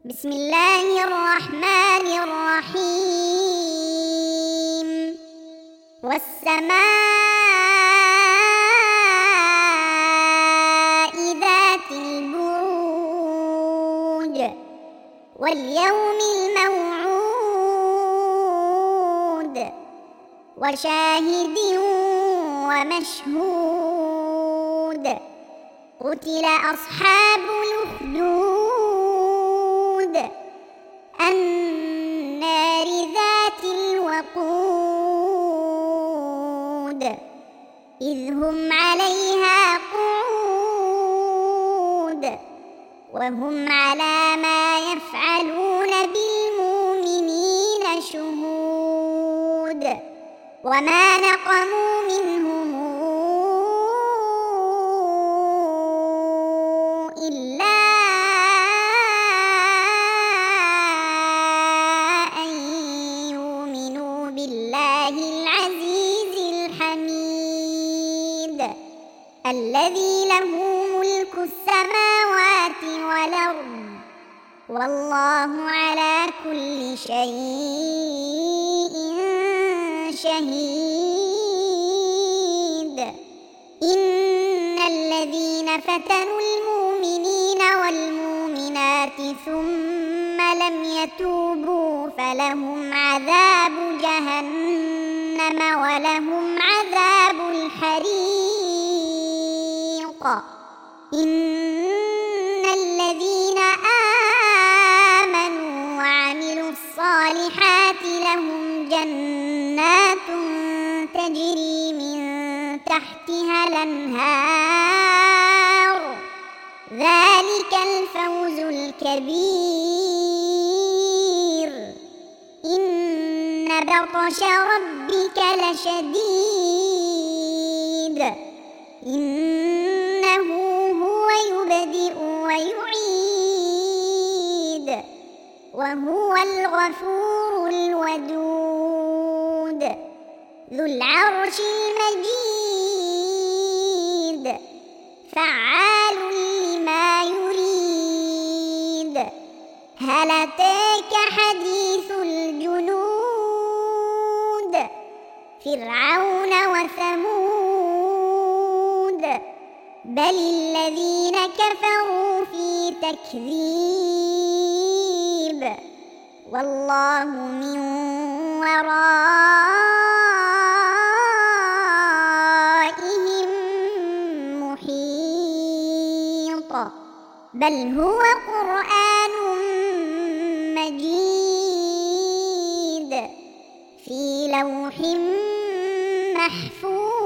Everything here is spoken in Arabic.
بسم الله الرحمن الرحيم. والسماء ذات البروج واليوم الموعود وشاهد ومشهود. قتل أصحاب الأخدود النار ذات الوقود إذ هم عليها قعود وهم على ما يفعلون بالمؤمنين شهود. وما نقموا منهم إلا أن يؤمنوا بالله العزيز الحميد الذي له ملك السماوات والأرض والله على كل شيء شهيد. إن الذين فتنوا المؤمنين والمؤمنات ثم لم يتوبوا فلهم عذاب جهنم ولهم عذاب الحريق. إن الذين آمنوا وعملوا الصالحات لهم جنات تجري من تحتها الأنهار ذلك الفوز الكبير. إن بطش ربك لشديد إنه هو يبدئ ويعيد وهو الغفور الودود ذو العرش المجيد فعال لما يريد. هل أتاك حديث الجنود فرعون وثمود بل الذين كفروا في تكذيب والله من ورائهم محيط. بل هو قرآن مجيد في لوح محفوظ.